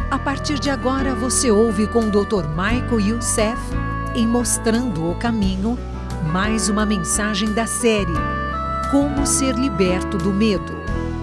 A partir de agora você ouve com o Dr. Michael Youssef, em Mostrando o Caminho, mais uma mensagem da série Como Ser Liberto do Medo.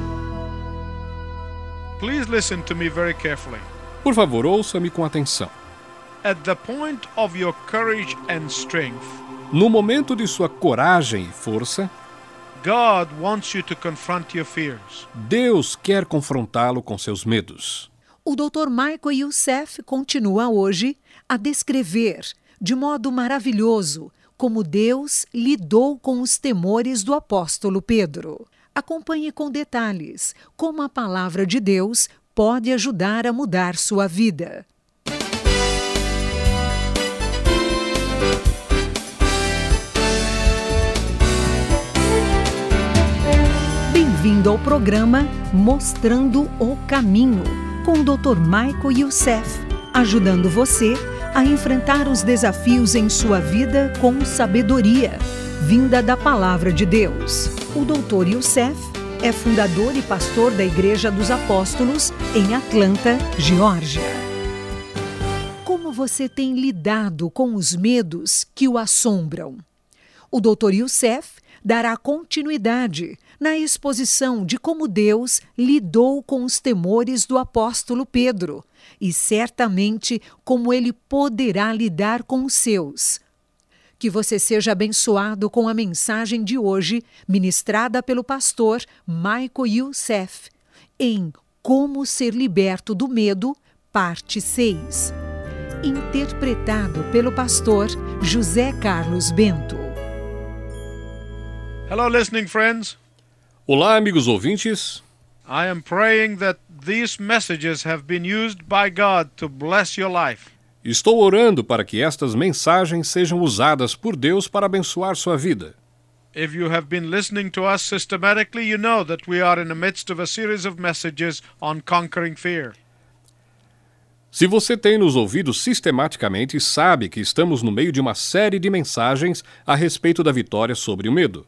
Please listen to me very carefully. Por favor, ouça-me com atenção. At the point of your courage and strength, No momento de sua coragem e força, God wants you to confront your fears. Deus quer confrontá-lo com seus medos. O Dr. Michael Youssef continua hoje a descrever, de modo maravilhoso, como Deus lidou com os temores do apóstolo Pedro. Acompanhe com detalhes como a palavra de Deus pode ajudar a mudar sua vida. Bem-vindo ao programa Mostrando o Caminho, com o Dr. Michael Youssef, ajudando você a enfrentar os desafios em sua vida com sabedoria, vinda da Palavra de Deus. O Dr. Youssef é fundador e pastor da Igreja dos Apóstolos em Atlanta, Geórgia. Como você tem lidado com os medos que o assombram? O Dr. Youssef dará continuidade na exposição de como Deus lidou com os temores do apóstolo Pedro e certamente como ele poderá lidar com os seus. Que você seja abençoado com a mensagem de hoje, ministrada pelo pastor Michael Youssef, em Como Ser Liberto do Medo, parte 6. Interpretado pelo pastor José Carlos Bento. Hello, listening friends. Olá, amigos ouvintes. I am praying that these messages have been used by God to bless your life. Estou orando para que estas mensagens sejam usadas por Deus para abençoar sua vida. If you have been listening to us systematically, you know that we are in the midst of a series of messages on conquering fear. Se você tem nos ouvido sistematicamente, sabe que estamos no meio de uma série de mensagens a respeito da vitória sobre o medo.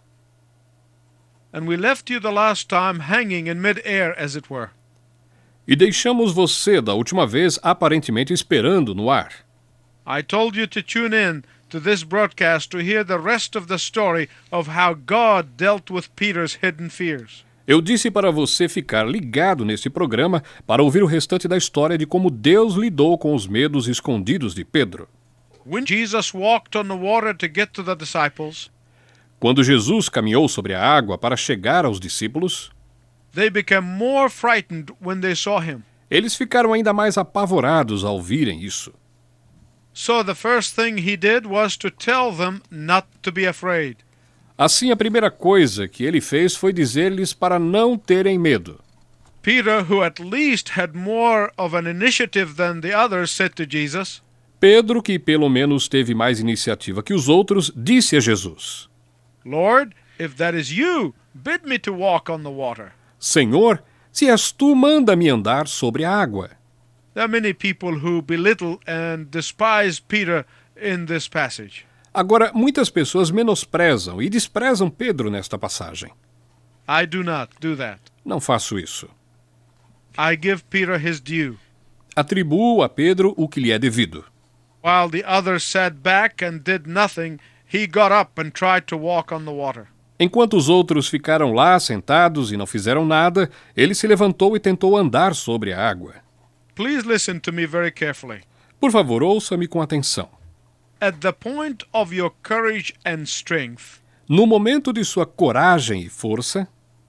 And we left you the last time hanging in mid-air, as it were. E deixamos você, da última vez, aparentemente esperando no ar. I told you to tune in to this broadcast to hear the rest of the story of how God dealt with Peter's hidden fears. Eu disse para você ficar ligado nesse programa para ouvir o restante da história de como Deus lidou com os medos escondidos de Pedro. When Jesus walked on the water to get to the disciples, Quando Jesus caminhou sobre a água para chegar aos discípulos, they became more frightened when they saw him. eles ficaram ainda mais apavorados ao virem isso. So the first thing he did was to tell them not to be afraid. Assim, a primeira coisa que ele fez foi dizer-lhes para não terem medo. Peter, who at least had more of an initiative than the others, said to Jesus, Pedro, que pelo menos teve mais iniciativa que os outros, disse a Jesus: Lord, if that is you, bid me to walk on the water. Senhor, se és tu, manda-me andar sobre a água. There are many people who belittle and despise Peter in this passage. Agora, muitas pessoas menosprezam e desprezam Pedro nesta passagem. I do not do that. Não faço isso. I give Peter his due. Atribuo a Pedro o que lhe é devido. While the others sat back and did nothing, he got up and tried to walk on the water. Enquanto os outros ficaram lá sentados e não fizeram nada, ele se levantou e tentou andar sobre a água. Please listen to me very carefully. Por favor, ouça-me com atenção. At the point of your courage and strength, No momento de sua coragem e força,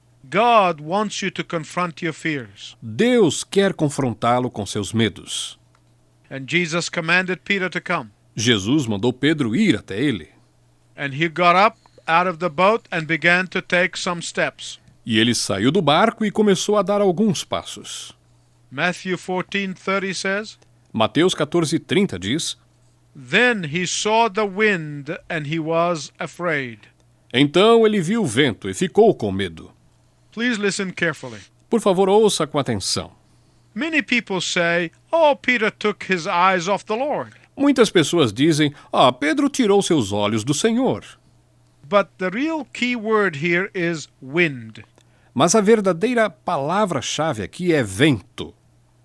God wants you to confront your fears. Deus quer confrontá-lo com seus medos. And Jesus commanded Peter to come. Jesus mandou Pedro ir até ele. And he got up out of the boat and began to take some steps. E ele saiu do barco e começou a dar alguns passos. Matthew 14:30 says, Mateus 14:30 diz: Then he saw the wind and he was afraid. Então ele viu o vento e ficou com medo. Please listen carefully. Por favor, ouça com atenção. Many people say, oh, Peter took his eyes off the Lord. Muitas pessoas dizem: Pedro tirou seus olhos do Senhor. But the real key word here is wind. Mas a verdadeira palavra-chave aqui é vento.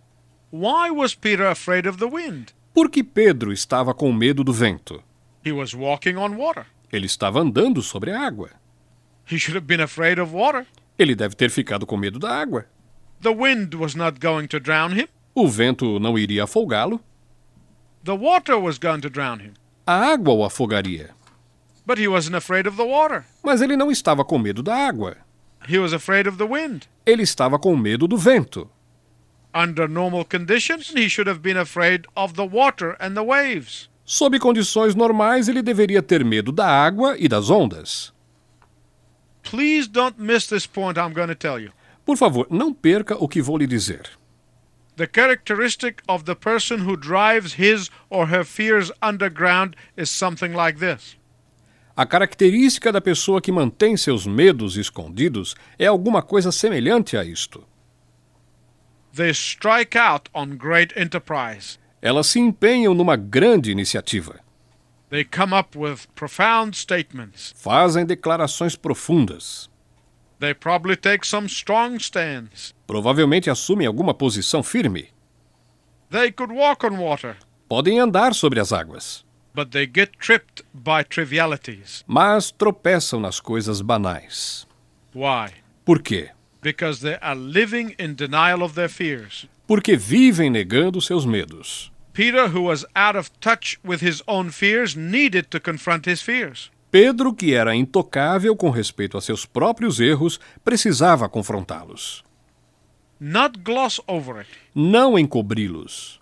Why was Peter afraid of the wind? Por que Pedro estava com medo do vento? He was walking on water. Ele estava andando sobre a água. He should have been afraid of water. Ele deve ter ficado com medo da água. The wind was not going to drown him. O vento não iria afogá-lo. The water was going to drown him. A água o afogaria. But he wasn't afraid of the water. Mas ele não estava com medo da água. He was afraid of the wind. Ele estava com medo do vento. Under normal conditions, he should have been afraid of the water and the waves. Sob condições normais, ele deveria ter medo da água e das ondas. Please don't miss this point I'm going to tell you. Por favor, não perca o que vou lhe dizer. The characteristic of the person who drives his or her fears underground is something like this. A característica da pessoa que mantém seus medos escondidos é alguma coisa semelhante a isto. They strike out on great enterprise. Elas se empenham numa grande iniciativa. They come up with profound statements. Fazem declarações profundas. They probably take some strong stands. Provavelmente assumem alguma posição firme. They could walk on water, Podem andar sobre as águas, but they get tripped by trivialities. mas tropeçam nas coisas banais. Why? Por quê? Because they are living in denial of their fears. Porque vivem negando seus medos. Peter, who was out of touch with his own fears, needed to confront his fears. Pedro, que era intocável com respeito a seus próprios erros, precisava confrontá-los. Not gloss over it. Não encobri-los.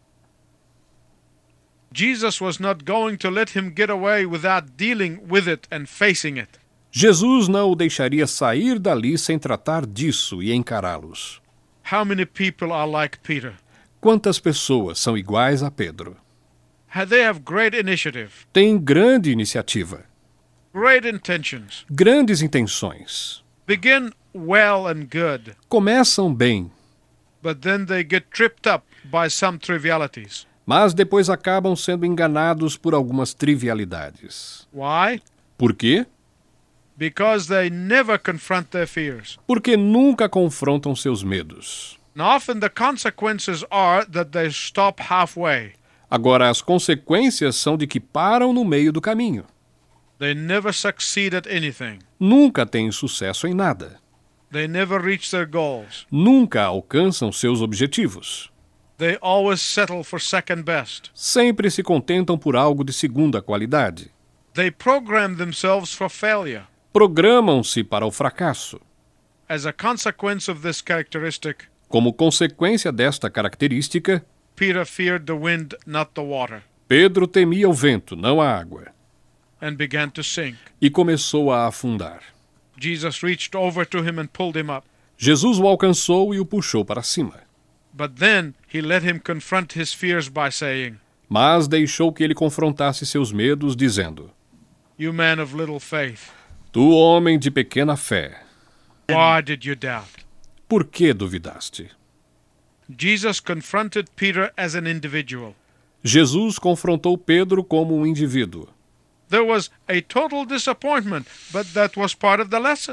Jesus was not going to let him get away without dealing with it and facing it. Jesus não o deixaria sair dali sem tratar disso e encará-los. How many people are like Peter? Quantas pessoas são iguais a Pedro? They have great initiative, Têm grande iniciativa, great intentions, grandes intenções. begin well and good, Começam bem, but then they get tripped up by some trivialities. mas depois acabam sendo enganados por algumas trivialidades. Why? Por quê? Because they never confront their fears. Porque nunca confrontam seus medos. And often the consequences are that they stop halfway. Agora, as consequências são de que param no meio do caminho. They never succeed at anything. Nunca têm sucesso em nada. They never reach their goals. Nunca alcançam seus objetivos. They always settle for second best. Sempre se contentam por algo de segunda qualidade. They program themselves for failure. Programam-se para o fracasso. As a consequence of this characteristic, Como consequência desta característica, Peter feared the wind, not the water, Pedro temia o vento, não a água, and began to sink. e começou a afundar. Jesus reached over to him and pulled him up. Jesus o alcançou e o puxou para cima, But then he let him confront his fears by saying, mas deixou que ele confrontasse seus medos, dizendo: "You man of little faith, Tu, homem de pequena fé, why did you doubt?" por que duvidaste? Jesus confronted Peter as an individual. Jesus confrontou Pedro como um indivíduo. There was a total disappointment, but that was part of the lesson.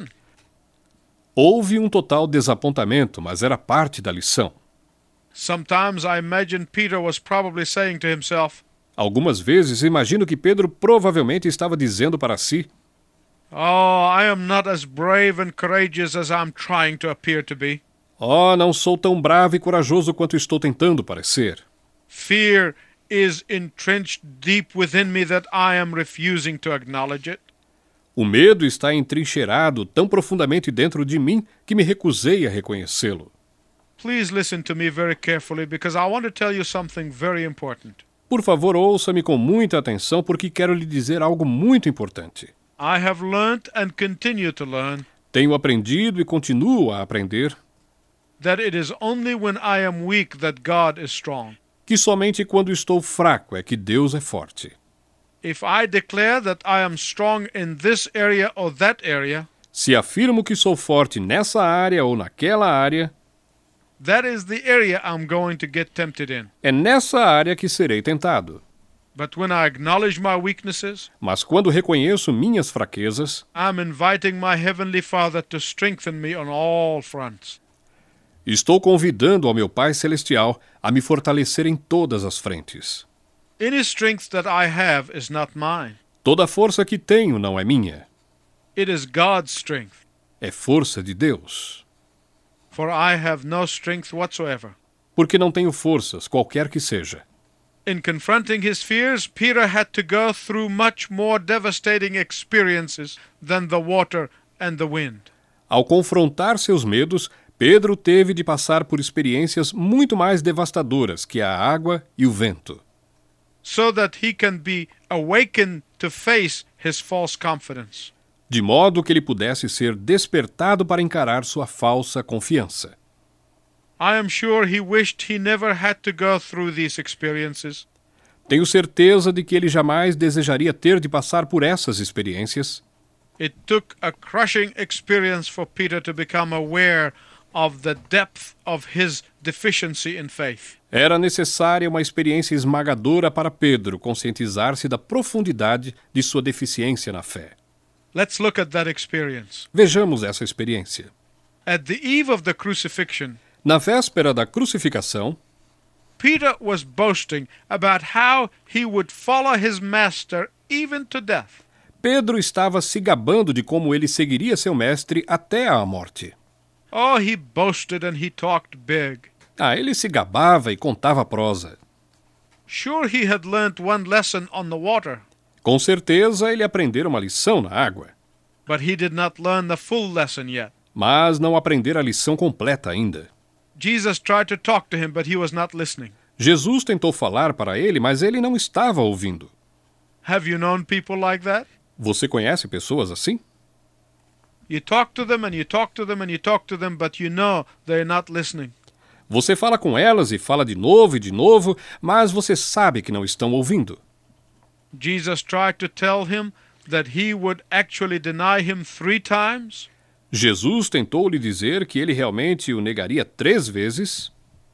Houve um total desapontamento, mas era parte da lição. Sometimes I imagine Peter was probably saying to himself, Algumas vezes imagino que Pedro provavelmente estava dizendo para si: "Oh, I am not as brave and courageous as I'm trying to appear to be. Oh, não sou tão bravo e corajoso quanto estou tentando parecer. Fear is entrenched deep within me that I am refusing to acknowledge it. O medo está entrincheirado tão profundamente dentro de mim que me recusei a reconhecê-lo. Please listen to me very carefully because I want to tell you something very important. Por favor, ouça-me com muita atenção porque quero lhe dizer algo muito importante. I have learned and continue to learn Tenho aprendido e continuo a aprender that it is only when I am weak that God is strong. que somente quando estou fraco é que Deus é forte. If I declare that I am strong in this area or that area, Se afirmo que sou forte nessa área ou naquela área, that is the area I'm going to get tempted in. é nessa área que serei tentado. But when I acknowledge my weaknesses, Mas quando reconheço minhas fraquezas, I'm inviting my Heavenly Father to strengthen me on all fronts. Estou convidando ao meu Pai Celestial a me fortalecer em todas as frentes. Any strength that I have is not mine. Toda a força que tenho não é minha. It is God's strength. É força de Deus. For I have no strength whatsoever. Porque não tenho forças, qualquer que seja. In confronting his fears, Peter had to go through much more devastating experiences than the water and the wind. Ao confrontar seus medos, Pedro teve de passar por experiências muito mais devastadoras que a água e o vento, so that he can be awakened to face his false confidence. de modo que ele pudesse ser despertado para encarar sua falsa confiança. I am sure he wished he never had to go through these experiences. Tenho certeza de que ele jamais desejaria ter de passar por essas experiências. It took a crushing experience for Peter to become aware of the depth of his deficiency in faith. Era necessária uma experiência esmagadora para Pedro conscientizar-se da profundidade de sua deficiência na fé. Let's look at that experience. Vejamos essa experiência. At the eve of the crucifixion, Na véspera da crucificação, Peter was boasting about how he would follow his master even to death. Pedro estava se gabando de como ele seguiria seu mestre até a morte. Oh, he boasted and he talked big. Ele se gabava e contava prosa. Sure, he had learnt one lesson on the water, Com certeza ele aprendera uma lição na água, but he did not learn the full lesson yet. mas não aprendera a lição completa ainda. Jesus tried to talk to him, but he was not listening. Jesus tentou falar para ele, mas ele não estava ouvindo. Have you known people like that? Você conhece pessoas assim? You talk to them and you talk to them and you talk to them, but you know they're not listening. Você fala com elas e fala de novo, mas você sabe que não estão ouvindo. Jesus tried to tell him that he would actually deny him 3 times. Jesus tentou lhe dizer que ele realmente o negaria 3 vezes,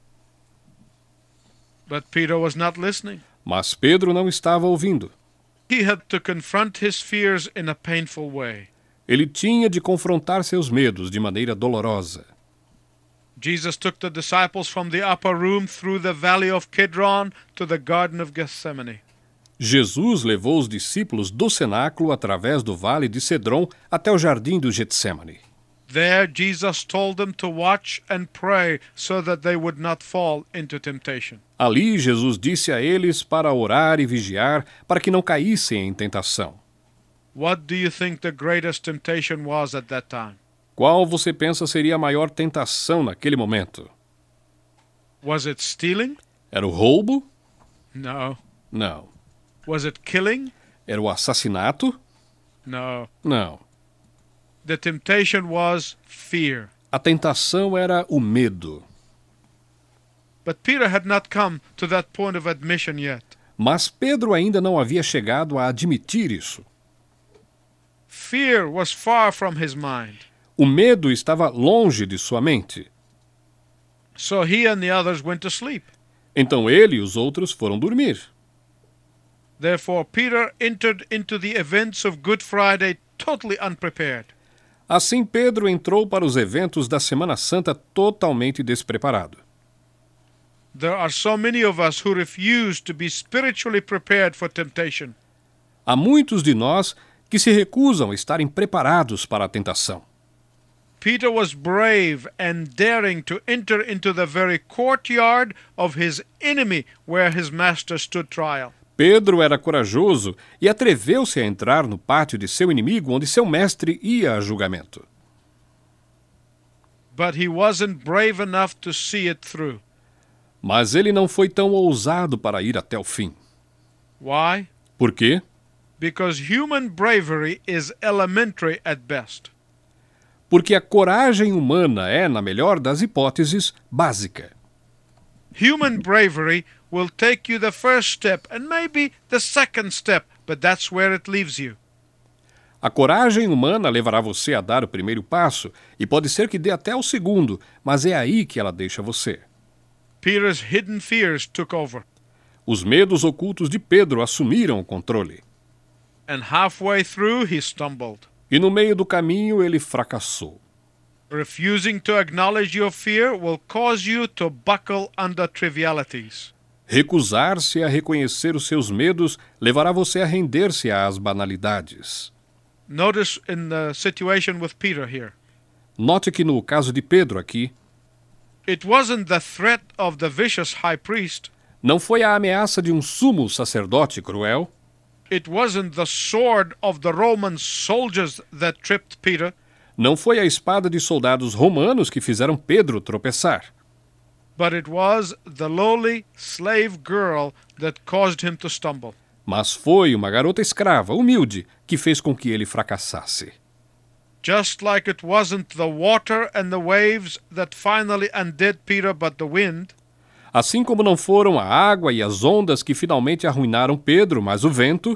But Peter was not listening. mas Pedro não estava ouvindo. He had to confront his fears in a painful way. Ele tinha de confrontar seus medos de maneira dolorosa. Jesus took the disciples from the upper room through the valley of Kidron to the Garden of Gethsemane. Jesus levou os discípulos do cenáculo através do vale de Cedron até o jardim do Getsemane. There, Jesus told them to watch and pray so that they would not fall into temptation. Ali, Jesus disse a eles para orar e vigiar para que não caíssem em tentação. What do you think the greatest temptation was at that time? Qual você pensa seria a maior tentação naquele momento? Was it stealing? Era o roubo? No. Não. Was it killing? Era o assassinato? No. Não. The temptation was fear. A tentação era o medo. But Peter had not come to that point of admission yet. Mas Pedro ainda não havia chegado a admitir isso. Fear was far from his mind. O medo estava longe de sua mente. So he and the others went to sleep. Então ele e os outros foram dormir. Therefore, Peter entered into the events of Good Friday totally unprepared. Assim, Pedro entrou para os eventos da Semana Santa totalmente despreparado. There are so many of us who refuse to be spiritually prepared for temptation. Há muitos de nós que se recusam a estarem preparados para a tentação. Peter was brave and daring to enter into the very courtyard of his enemy where his master stood trial. Pedro era corajoso e atreveu-se a entrar no pátio de seu inimigo, onde seu mestre ia a julgamento. But he wasn't brave enough to see it through. Mas ele não foi tão ousado para ir até o fim. Why? Por quê? Because human bravery is elementary at best. Porque a coragem humana é, na melhor das hipóteses, básica. Human bravery will take you the first step and maybe the second step, but that's where it leaves you. A coragem humana levará você a dar o primeiro passo, e pode ser que dê até o segundo, mas é aí que ela deixa você. Peter's hidden fears took over. Os medos ocultos de Pedro assumiram o controle. And halfway through he stumbled. E no meio do caminho ele fracassou. Refusing to acknowledge your fear will cause you to buckle under trivialities. Recusar-se a reconhecer os seus medos levará você a render-se às banalidades. Notice in the situation with Peter here. Note que no caso de Pedro aqui, It wasn't the threat of the vicious high priest. não foi a ameaça de um sumo sacerdote cruel, It wasn't the sword of the Roman soldiers that tripped Peter. não foi a espada de soldados romanos que fizeram Pedro tropeçar, But it was the lowly slave girl that caused him to stumble. mas foi uma garota escrava, humilde, que fez com que ele fracassasse. Just like it wasn't the water and the waves that finally undid Peter, but the wind. Assim como não foram a água e as ondas que finalmente arruinaram Pedro, mas o vento,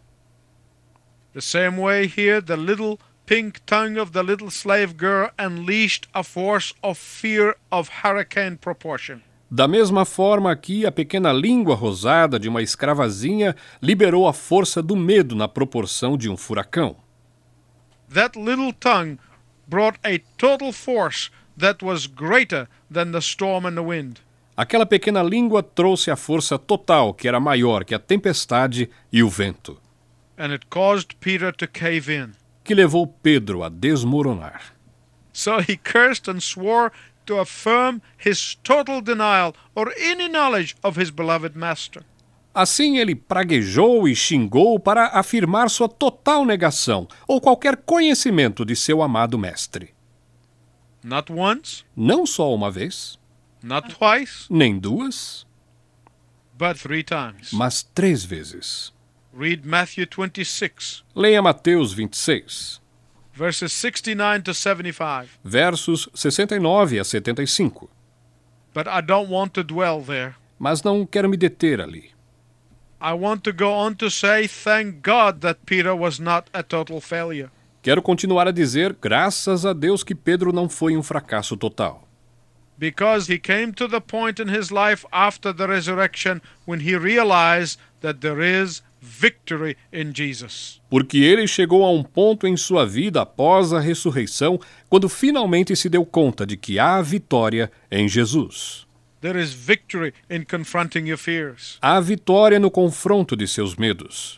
The same way here, the little pink tongue of the little slave girl unleashed a force of fear of hurricane proportion. da mesma forma aqui, a pequena língua rosada de uma escravazinha liberou a força do medo na proporção de um furacão. That little tongue brought a total force that was greater than the storm and the wind. Aquela pequena língua trouxe a força total, que era maior que a tempestade e o vento, And it caused Peter to cave in. que levou Pedro a desmoronar. So he cursed and swore to affirm his total denial or any knowledge of his beloved master. Assim ele praguejou e xingou para afirmar sua total negação ou qualquer conhecimento de seu amado mestre. Not once, Não só uma vez, not twice, nem duas, but 3 times. mas 3 vezes. Read Matthew 26, Leia Mateus 26, verses 69 to 75. versos 69 a 75. But I don't want to dwell there. Mas não quero me deter ali. I want to go on to say, thank God that Peter was not a total failure. Quero continuar a dizer, graças a Deus que Pedro não foi um fracasso total. Because he came to the point in his life after the resurrection when he realized that there is victory in Jesus. Porque ele chegou a um ponto em sua vida após a ressurreição, quando finalmente se deu conta de que há vitória em Jesus. There is victory in confronting your fears. Há vitória no confronto de seus medos.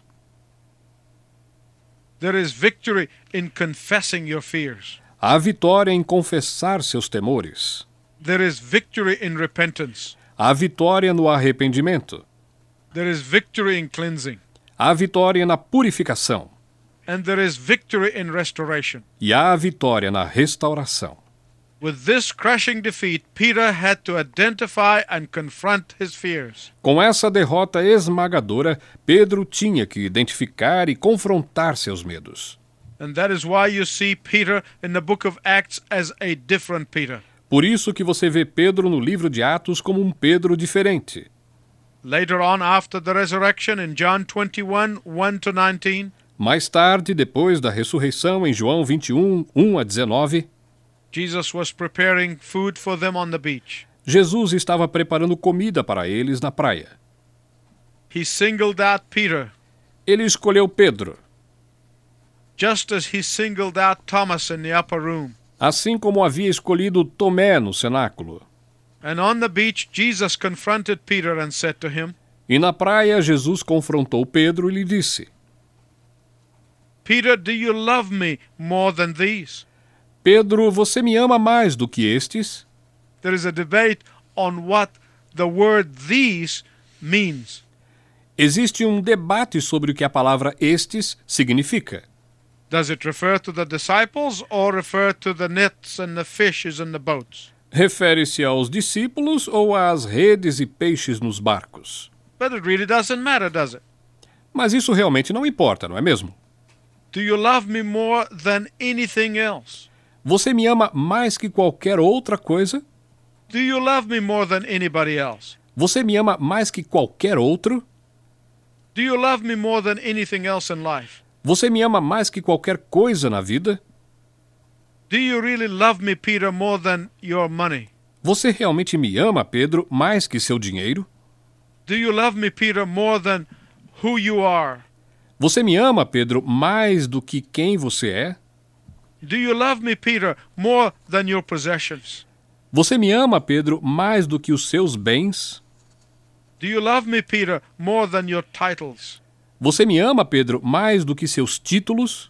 There is victory in confessing your fears. Há vitória em confessar seus temores. There is victory in repentance. Há vitória no arrependimento. There is victory in cleansing. Há vitória na purificação. And there is victory in restoration. E há vitória na restauração. With this crushing defeat, Peter had to identify and confront his fears. Com essa derrota esmagadora, Pedro tinha que identificar e confrontar seus medos. And that is why you see Peter in the book of Acts as a different Peter. Por isso que você vê Pedro no livro de Atos como um Pedro diferente. Later on, after the resurrection, in John 21, 1 to 19, Mais tarde, depois da ressurreição, em João 21, 1 a 19, Jesus was preparing food for them on the beach. Jesus estava preparando comida para eles na praia. He singled out Peter, Ele escolheu Pedro, just as he singled out Thomas in the upper room. assim como havia escolhido Tomé no cenáculo. And on the beach, Jesus confronted Peter and said to him, E na praia, Jesus confrontou Pedro e lhe disse: Peter, do you love me more than these? Pedro, você me ama mais do que estes? There is a debate on what the word these means. Existe um debate sobre o que a palavra estes significa. Does it refer to the disciples or refer to the nets and the fishes and the boats? Refere-se aos discípulos ou às redes e peixes nos barcos? But it really doesn't matter, does it? Mas isso realmente não importa, não é mesmo? Do you love me more than anything else? Você me ama mais que qualquer outra coisa? Do you love me more than anybody else? Você me ama mais que qualquer outro? Do you love me more than anything else in life? Você me ama mais que qualquer coisa na vida? Do you really love me, Peter, more than your money? Você realmente me ama, Pedro, mais que seu dinheiro? Do you love me, Peter, more than who you are? Você me ama, Pedro, mais do que quem você é? Do you love me, Peter, more than your possessions? Você me ama, Pedro, mais do que os seus bens? Do you love me, Peter, more than your titles? Você me ama, Pedro, mais do que seus títulos?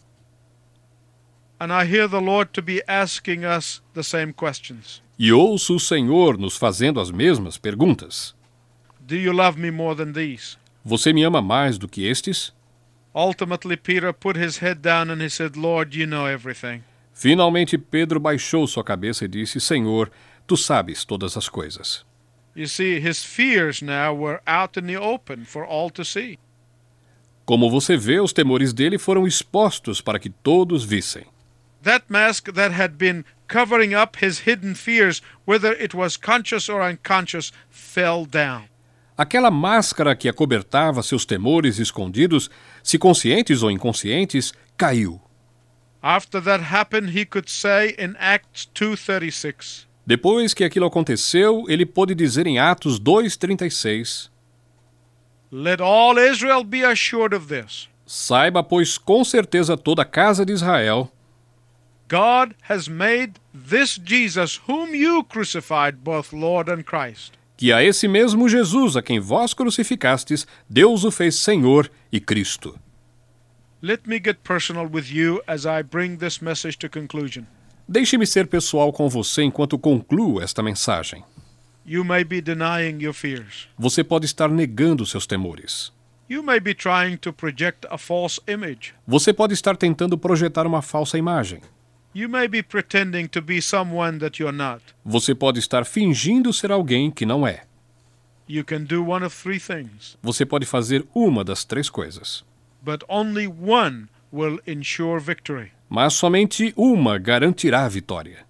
And I hear the Lord to be asking us the same questions. E ouço o Senhor nos fazendo as mesmas perguntas. Do you love me more than these? Você me ama mais do que estes? Ultimately, Peter put his head down and he said, Lord, you know everything. Finalmente Pedro baixou sua cabeça e disse, Senhor, tu sabes todas as coisas. You see, his fears now were out in the open for all to see. Como você vê, os temores dele foram expostos para que todos vissem. That mask that had been covering up his hidden fears, whether it was conscious or unconscious, fell down. Aquela máscara que acobertava seus temores escondidos, se conscientes ou inconscientes, caiu. After that happened, he could say in Acts 2:36, Depois que aquilo aconteceu, ele pôde dizer em Atos 2:36, Let all Israel be assured of this. Saiba, pois, com certeza toda a casa de Israel, God has made this Jesus, whom you crucified, both Lord and Christ. que a esse mesmo Jesus a quem vós crucificastes, Deus o fez Senhor e Cristo. Let me get personal with you as I bring this message to conclusion. Deixe-me ser pessoal com você enquanto concluo esta mensagem. You may be denying your fears. Você pode estar negando seus temores. You may be trying to project a false image. Você pode estar tentando projetar uma falsa imagem. You may be pretending to be someone that you're not. Você pode estar fingindo ser alguém que não é. You can do one of three things, Você pode fazer uma das três coisas. but only one will ensure victory. Mas somente uma garantirá a vitória.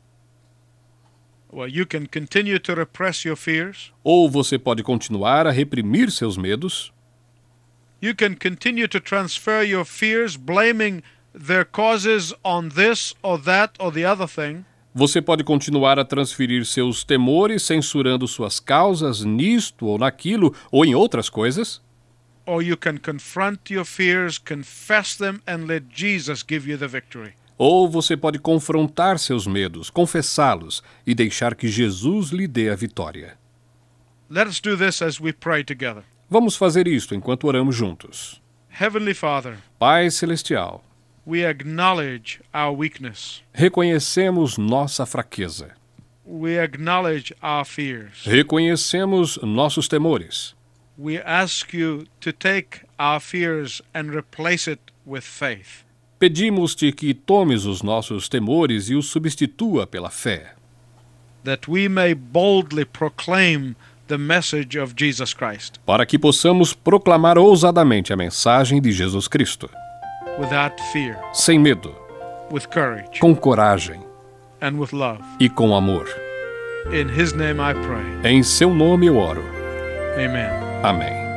Well, you can continue to repress your fears. Ou você pode continuar a reprimir seus medos. You can continue to transfer your fears, blaming their causes on this or that or the other thing. Você pode continuar a transferir seus temores censurando suas causas nisto ou naquilo ou em outras coisas. Or you can confront your fears, confess them, and let Jesus give you the victory. Ou você pode confrontar seus medos, confessá-los e deixar que Jesus lhe dê a vitória. Let us do this as we pray together. Vamos fazer isto enquanto oramos juntos. Heavenly Father, Pai Celestial, we acknowledge our weakness. reconhecemos nossa fraqueza. We acknowledge our fears. Reconhecemos nossos temores. We ask you to take our fears and replace it with faith. Pedimos-te que tomes os nossos temores e os substitua pela fé, That we may boldly proclaim the message of Jesus Christ para que possamos proclamar ousadamente a mensagem de Jesus Cristo, without fear, sem medo, with courage, com coragem and with love. e com amor. In His name I pray. Em seu nome eu oro. Amen. Amém.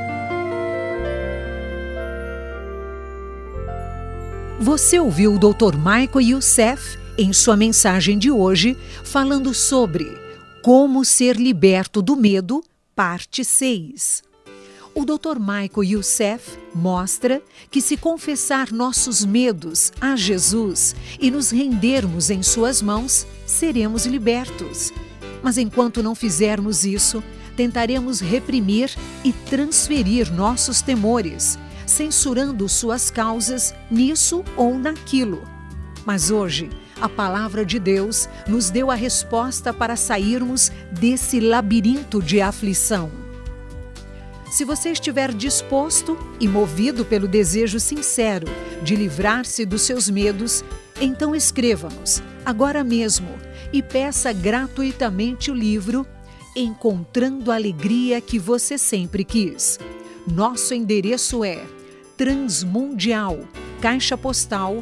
Você ouviu o Dr. Michael Youssef em sua mensagem de hoje, falando sobre Como Ser Liberto do Medo, parte 6. O Dr. Michael Youssef mostra que se confessar nossos medos a Jesus e nos rendermos em suas mãos, seremos libertos. Mas enquanto não fizermos isso, tentaremos reprimir e transferir nossos temores, censurando suas causas nisso ou naquilo. Mas hoje, a palavra de Deus nos deu a resposta para sairmos desse labirinto de aflição. Se você estiver disposto e movido pelo desejo sincero de livrar-se dos seus medos, então escreva-nos agora mesmo e peça gratuitamente o livro Encontrando a Alegria que Você Sempre Quis. Nosso endereço é Transmundial, Caixa Postal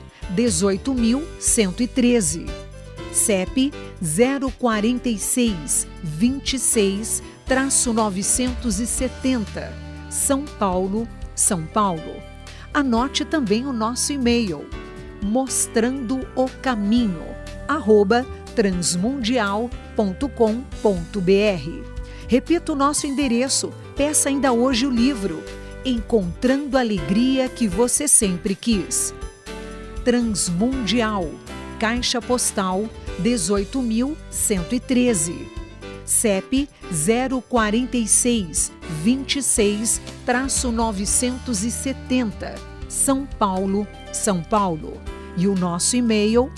18.113, CEP 046 26-970, São Paulo, São Paulo. Anote também o nosso e-mail, mostrandocaminho@transmundial.com.br. Repita o nosso endereço, peça ainda hoje o livro Encontrando a Alegria que Você Sempre Quis. Transmundial, Caixa Postal 18.113. CEP 046 26-970, São Paulo, São Paulo. E o nosso e-mail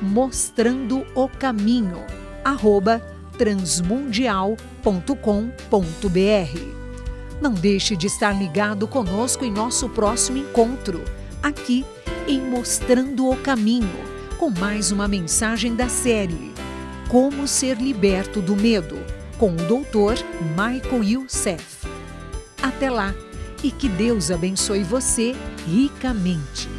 mostrandoocamino@transmundial.com.br. Não deixe de estar ligado conosco em nosso próximo encontro, aqui em Mostrando o Caminho, com mais uma mensagem da série Como Ser Liberto do Medo, com o Dr. Michael Youssef. Até lá e que Deus abençoe você ricamente.